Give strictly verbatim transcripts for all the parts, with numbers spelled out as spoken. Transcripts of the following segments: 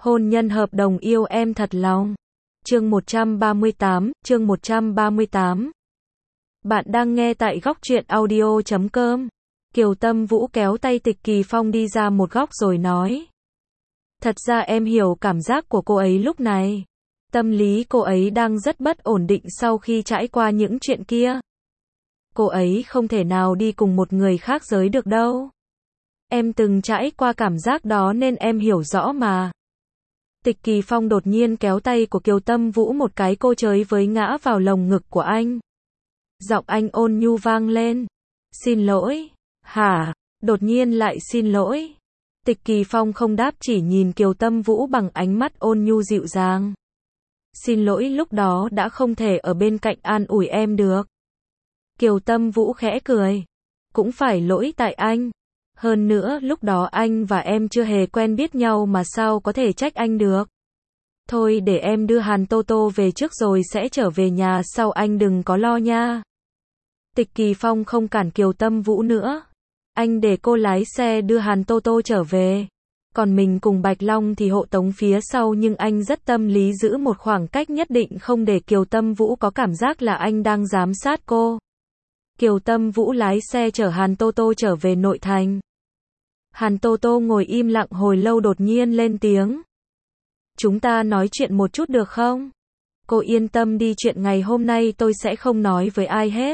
Hôn nhân hợp đồng yêu em thật lòng. Chương một trăm ba mươi tám, chương một trăm ba mươi tám. Bạn đang nghe tại góc truyện audio chấm com. Kiều Tâm Vũ kéo tay Tịch Kỳ Phong đi ra một góc rồi nói. Thật ra em hiểu cảm giác của cô ấy lúc này. Tâm lý cô ấy đang rất bất ổn định sau khi trải qua những chuyện kia. Cô ấy không thể nào đi cùng một người khác giới được đâu. Em từng trải qua cảm giác đó nên em hiểu rõ mà. Tịch Kỳ Phong đột nhiên kéo tay của Kiều Tâm Vũ một cái, cô chới với ngã vào lồng ngực của anh. Giọng anh ôn nhu vang lên. Xin lỗi. Hả? Đột nhiên lại xin lỗi. Tịch Kỳ Phong không đáp, chỉ nhìn Kiều Tâm Vũ bằng ánh mắt ôn nhu dịu dàng. Xin lỗi lúc đó đã không thể ở bên cạnh an ủi em được. Kiều Tâm Vũ khẽ cười. Cũng phải lỗi tại anh. Hơn nữa lúc đó anh và em chưa hề quen biết nhau mà sao có thể trách anh được. Thôi để em đưa Hàn Tô Tô về trước rồi sẽ trở về nhà sau, anh đừng có lo nha. Tịch Kỳ Phong không cản Kiều Tâm Vũ nữa. Anh để cô lái xe đưa Hàn Tô Tô trở về. Còn mình cùng Bạch Long thì hộ tống phía sau, nhưng anh rất tâm lý giữ một khoảng cách nhất định không để Kiều Tâm Vũ có cảm giác là anh đang giám sát cô. Kiều Tâm Vũ lái xe chở Hàn Tô Tô trở về nội thành. Hàn Tô Tô ngồi im lặng hồi lâu, đột nhiên lên tiếng. Chúng ta nói chuyện một chút được không? Cô yên tâm đi, chuyện ngày hôm nay tôi sẽ không nói với ai hết.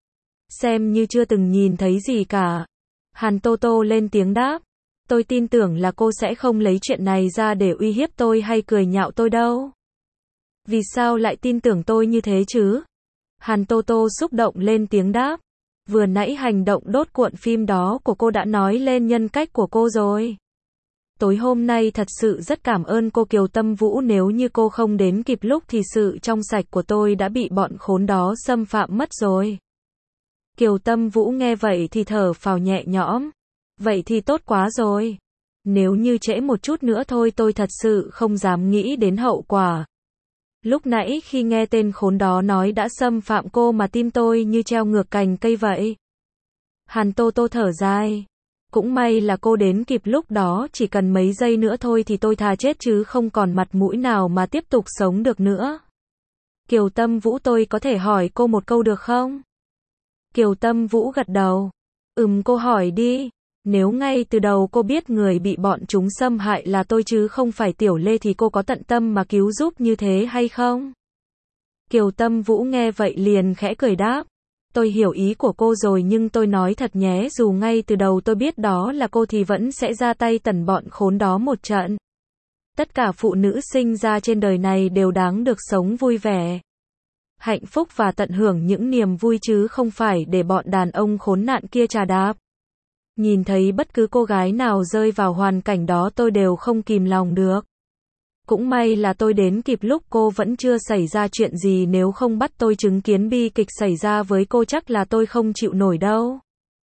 Xem như chưa từng nhìn thấy gì cả. Hàn Tô Tô lên tiếng đáp. Tôi tin tưởng là cô sẽ không lấy chuyện này ra để uy hiếp tôi hay cười nhạo tôi đâu. Vì sao lại tin tưởng tôi như thế chứ? Hàn Tô Tô xúc động lên tiếng đáp. Vừa nãy hành động đốt cuộn phim đó của cô đã nói lên nhân cách của cô rồi. Tối hôm nay thật sự rất cảm ơn cô Kiều Tâm Vũ, nếu như cô không đến kịp lúc thì sự trong sạch của tôi đã bị bọn khốn đó xâm phạm mất rồi. Kiều Tâm Vũ nghe vậy thì thở phào nhẹ nhõm. Vậy thì tốt quá rồi. Nếu như trễ một chút nữa thôi tôi thật sự không dám nghĩ đến hậu quả. Lúc nãy khi nghe tên khốn đó nói đã xâm phạm cô mà tim tôi như treo ngược cành cây vậy. Hàn Tô Tô thở dài. Cũng may là cô đến kịp lúc đó, chỉ cần mấy giây nữa thôi thì tôi thà chết chứ không còn mặt mũi nào mà tiếp tục sống được nữa. Kiều Tâm Vũ, tôi có thể hỏi cô một câu được không? Kiều Tâm Vũ gật đầu. Ừm, cô hỏi đi. Nếu ngay từ đầu cô biết người bị bọn chúng xâm hại là tôi chứ không phải Tiểu Lê thì cô có tận tâm mà cứu giúp như thế hay không? Kiều Tâm Vũ nghe vậy liền khẽ cười đáp. Tôi hiểu ý của cô rồi, nhưng tôi nói thật nhé, dù ngay từ đầu tôi biết đó là cô thì vẫn sẽ ra tay tẩn bọn khốn đó một trận. Tất cả phụ nữ sinh ra trên đời này đều đáng được sống vui vẻ, hạnh phúc và tận hưởng những niềm vui chứ không phải để bọn đàn ông khốn nạn kia trà đạp. Nhìn thấy bất cứ cô gái nào rơi vào hoàn cảnh đó tôi đều không kìm lòng được. Cũng may là tôi đến kịp lúc cô vẫn chưa xảy ra chuyện gì, nếu không bắt tôi chứng kiến bi kịch xảy ra với cô chắc là tôi không chịu nổi đâu.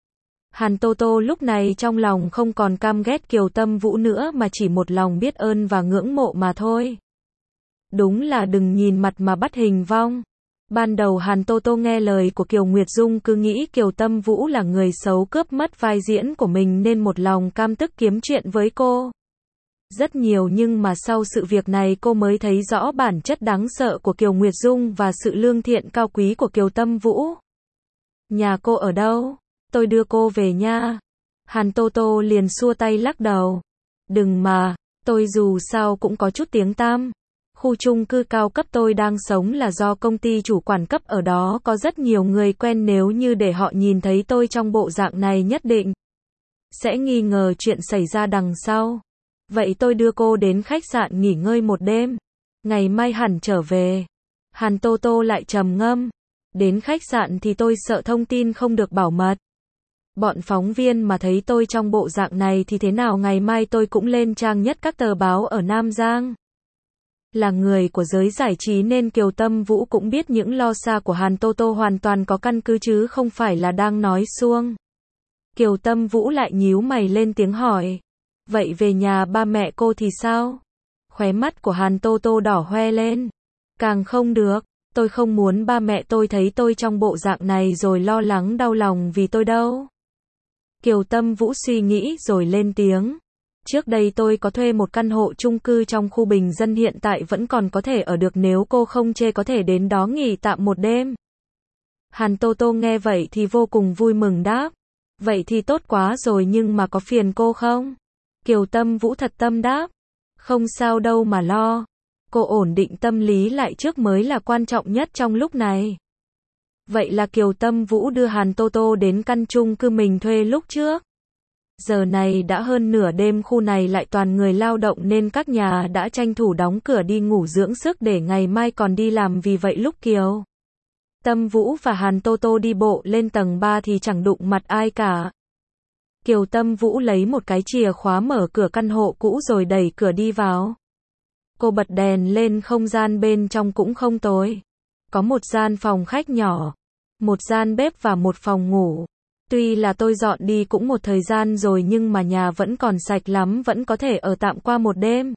Hàn Tô Tô lúc này trong lòng không còn căm ghét Kiều Tâm Vũ nữa mà chỉ một lòng biết ơn và ngưỡng mộ mà thôi. Đúng là đừng nhìn mặt mà bắt hình vong. Ban đầu Hàn Tô Tô nghe lời của Kiều Nguyệt Dung cứ nghĩ Kiều Tâm Vũ là người xấu cướp mất vai diễn của mình nên một lòng cam tức kiếm chuyện với cô rất nhiều, nhưng mà sau sự việc này cô mới thấy rõ bản chất đáng sợ của Kiều Nguyệt Dung và sự lương thiện cao quý của Kiều Tâm Vũ. Nhà cô ở đâu? Tôi đưa cô về nha. Hàn Tô Tô liền xua tay lắc đầu. Đừng mà, tôi dù sao cũng có chút tiếng tăm. Khu chung cư cao cấp tôi đang sống là do công ty chủ quản cấp ở đó có rất nhiều người quen, nếu như để họ nhìn thấy tôi trong bộ dạng này nhất định sẽ nghi ngờ chuyện xảy ra đằng sau. Vậy tôi đưa cô đến khách sạn nghỉ ngơi một đêm. Ngày mai hẳn trở về. Hàn Tô Tô lại trầm ngâm. Đến khách sạn thì tôi sợ thông tin không được bảo mật. Bọn phóng viên mà thấy tôi trong bộ dạng này thì thế nào, ngày mai tôi cũng lên trang nhất các tờ báo ở Nam Giang. Là người của giới giải trí nên Kiều Tâm Vũ cũng biết những lo xa của Hàn Tô Tô hoàn toàn có căn cứ chứ không phải là đang nói suông. Kiều Tâm Vũ lại nhíu mày lên tiếng hỏi. Vậy về nhà ba mẹ cô thì sao? Khóe mắt của Hàn Tô Tô đỏ hoe lên. Càng không được, tôi không muốn ba mẹ tôi thấy tôi trong bộ dạng này rồi lo lắng đau lòng vì tôi đâu. Kiều Tâm Vũ suy nghĩ rồi lên tiếng. Trước đây tôi có thuê một căn hộ chung cư trong khu bình dân hiện tại vẫn còn có thể ở được nếu cô không chê có thể đến đó nghỉ tạm một đêm. Hàn Tô Tô nghe vậy thì vô cùng vui mừng đáp. Vậy thì tốt quá rồi nhưng mà có phiền cô không? Kiều Tâm Vũ thật tâm đáp. Không sao đâu mà lo. Cô ổn định tâm lý lại trước mới là quan trọng nhất trong lúc này. Vậy là Kiều Tâm Vũ đưa Hàn Tô Tô đến căn chung cư mình thuê lúc trước. Giờ này đã hơn nửa đêm, khu này lại toàn người lao động nên các nhà đã tranh thủ đóng cửa đi ngủ dưỡng sức để ngày mai còn đi làm. Vì vậy lúc Kiều Tâm Vũ và Hàn Tô Tô đi bộ lên tầng ba thì chẳng đụng mặt ai cả. Kiều Tâm Vũ lấy một cái chìa khóa mở cửa căn hộ cũ rồi đẩy cửa đi vào. Cô bật đèn lên, không gian bên trong cũng không tối. Có một gian phòng khách nhỏ, một gian bếp và một phòng ngủ. Tuy là tôi dọn đi cũng một thời gian rồi nhưng mà nhà vẫn còn sạch lắm, vẫn có thể ở tạm qua một đêm.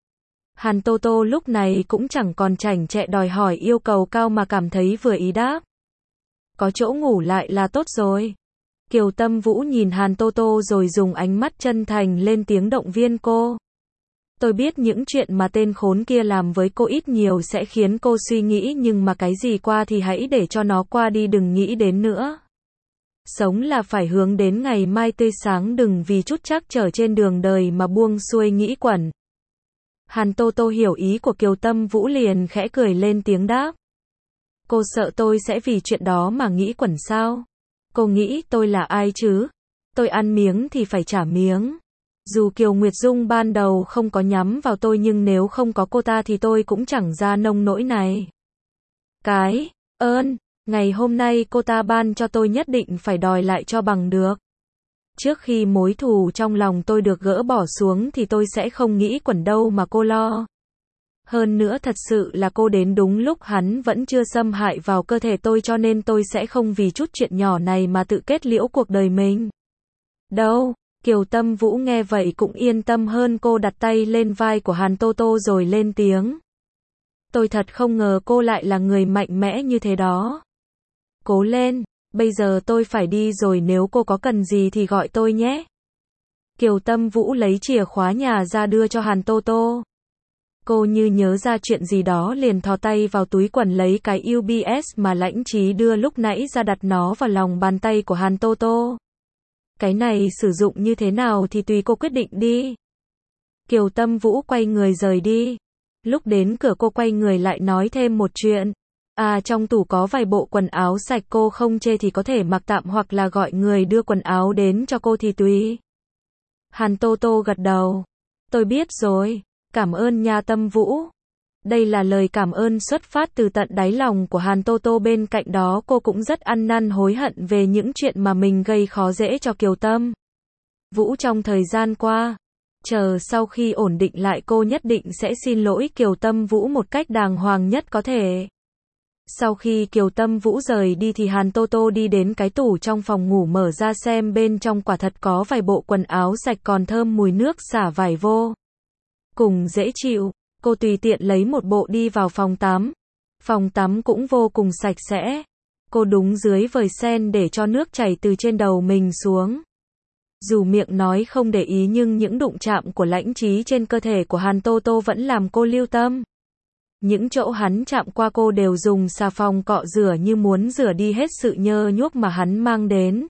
Hàn Tô Tô lúc này cũng chẳng còn chảnh chẹ đòi hỏi yêu cầu cao mà cảm thấy vừa ý đáp. Có chỗ ngủ lại là tốt rồi. Kiều Tâm Vũ nhìn Hàn Tô Tô rồi dùng ánh mắt chân thành lên tiếng động viên cô. Tôi biết những chuyện mà tên khốn kia làm với cô ít nhiều sẽ khiến cô suy nghĩ, nhưng mà cái gì qua thì hãy để cho nó qua đi, đừng nghĩ đến nữa. Sống là phải hướng đến ngày mai tươi sáng, đừng vì chút trắc trở trên đường đời mà buông xuôi nghĩ quẩn. Hàn Tô Tô hiểu ý của Kiều Tâm Vũ liền khẽ cười lên tiếng đáp. Cô sợ tôi sẽ vì chuyện đó mà nghĩ quẩn sao? Cô nghĩ tôi là ai chứ? Tôi ăn miếng thì phải trả miếng. Dù Kiều Nguyệt Dung ban đầu không có nhắm vào tôi nhưng nếu không có cô ta thì tôi cũng chẳng ra nông nỗi này. Cái ơn ngày hôm nay cô ta ban cho tôi nhất định phải đòi lại cho bằng được. Trước khi mối thù trong lòng tôi được gỡ bỏ xuống thì tôi sẽ không nghĩ quẩn đâu mà cô lo. Hơn nữa thật sự là cô đến đúng lúc hắn vẫn chưa xâm hại vào cơ thể tôi, cho nên tôi sẽ không vì chút chuyện nhỏ này mà tự kết liễu cuộc đời mình. Đâu, Kiều Tâm Vũ nghe vậy cũng yên tâm hơn, cô đặt tay lên vai của Hàn Tô Tô rồi lên tiếng. Tôi thật không ngờ cô lại là người mạnh mẽ như thế đó. Cố lên, bây giờ tôi phải đi rồi, nếu cô có cần gì thì gọi tôi nhé. Kiều Tâm Vũ lấy chìa khóa nhà ra đưa cho Hàn Tô Tô. Cô như nhớ ra chuyện gì đó liền thò tay vào túi quần lấy cái u bê ét mà Lãnh Chí đưa lúc nãy ra, đặt nó vào lòng bàn tay của Hàn Tô Tô. Cái này sử dụng như thế nào thì tùy cô quyết định đi. Kiều Tâm Vũ quay người rời đi. Lúc đến cửa cô quay người lại nói thêm một chuyện. À, trong tủ có vài bộ quần áo sạch, cô không chê thì có thể mặc tạm hoặc là gọi người đưa quần áo đến cho cô thì tùy. Hàn Tô Tô gật đầu. Tôi biết rồi. Cảm ơn nha Tâm Vũ. Đây là lời cảm ơn xuất phát từ tận đáy lòng của Hàn Tô Tô, bên cạnh đó cô cũng rất ăn năn hối hận về những chuyện mà mình gây khó dễ cho Kiều Tâm Vũ trong thời gian qua. Chờ sau khi ổn định lại cô nhất định sẽ xin lỗi Kiều Tâm Vũ một cách đàng hoàng nhất có thể. Sau khi Kiều Tâm Vũ rời đi thì Hàn Tô Tô đi đến cái tủ trong phòng ngủ mở ra xem bên trong, quả thật có vài bộ quần áo sạch còn thơm mùi nước xả vải vô cùng dễ chịu. Cô tùy tiện lấy một bộ đi vào phòng tắm. Phòng tắm cũng vô cùng sạch sẽ. Cô đúng dưới vòi sen để cho nước chảy từ trên đầu mình xuống. Dù miệng nói không để ý nhưng những đụng chạm của Lãnh Chí trên cơ thể của Hàn Tô Tô vẫn làm cô lưu tâm. Những chỗ hắn chạm qua cô đều dùng xà phòng cọ rửa như muốn rửa đi hết sự nhơ nhuốc mà hắn mang đến.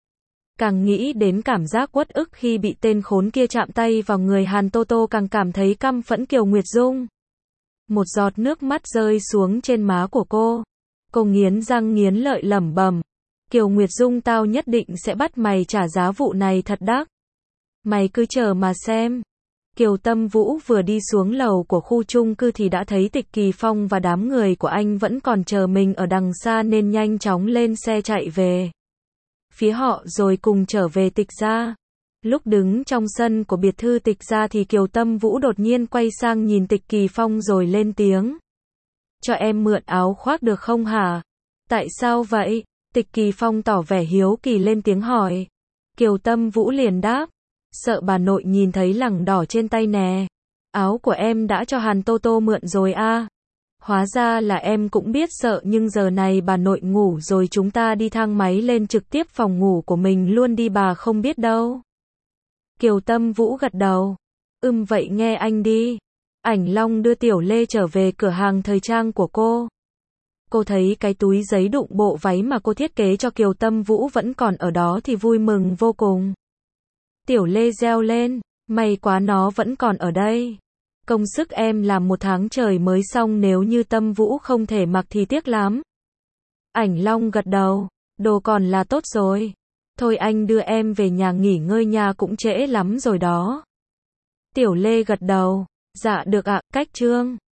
Càng nghĩ đến cảm giác uất ức khi bị tên khốn kia chạm tay vào người, Hàn Tô Tô càng cảm thấy căm phẫn Kiều Nguyệt Dung. Một giọt nước mắt rơi xuống trên má của cô. Cô nghiến răng nghiến lợi lẩm bẩm. Kiều Nguyệt Dung, tao nhất định sẽ bắt mày trả giá vụ này thật đắt. Mày cứ chờ mà xem. Kiều Tâm Vũ vừa đi xuống lầu của khu chung cư thì đã thấy Tịch Kỳ Phong và đám người của anh vẫn còn chờ mình ở đằng xa nên nhanh chóng lên xe chạy về phía họ rồi cùng trở về Tịch gia. Lúc đứng trong sân của biệt thự Tịch gia thì Kiều Tâm Vũ đột nhiên quay sang nhìn Tịch Kỳ Phong rồi lên tiếng. Cho em mượn áo khoác được không hả? Tại sao vậy? Tịch Kỳ Phong tỏ vẻ hiếu kỳ lên tiếng hỏi. Kiều Tâm Vũ liền đáp. Sợ bà nội nhìn thấy lẳng đỏ trên tay nè. Áo của em đã cho Hàn Tô Tô mượn rồi à? Hóa ra là em cũng biết sợ, nhưng giờ này bà nội ngủ rồi, chúng ta đi thang máy lên trực tiếp phòng ngủ của mình luôn đi, bà không biết đâu. Kiều Tâm Vũ gật đầu. Ừm vậy nghe anh đi. Ảnh Long đưa Tiểu Lê trở về cửa hàng thời trang của cô. Cô thấy cái túi giấy đụng bộ váy mà cô thiết kế cho Kiều Tâm Vũ vẫn còn ở đó thì vui mừng vô cùng. Tiểu Lê reo lên, may quá nó vẫn còn ở đây. Công sức em làm một tháng trời mới xong, nếu như Tâm Vũ không thể mặc thì tiếc lắm. Ảnh Long gật đầu, đồ còn là tốt rồi. Thôi anh đưa em về nhà nghỉ ngơi nha, cũng trễ lắm rồi đó. Tiểu Lê gật đầu, dạ được ạ, cách trương.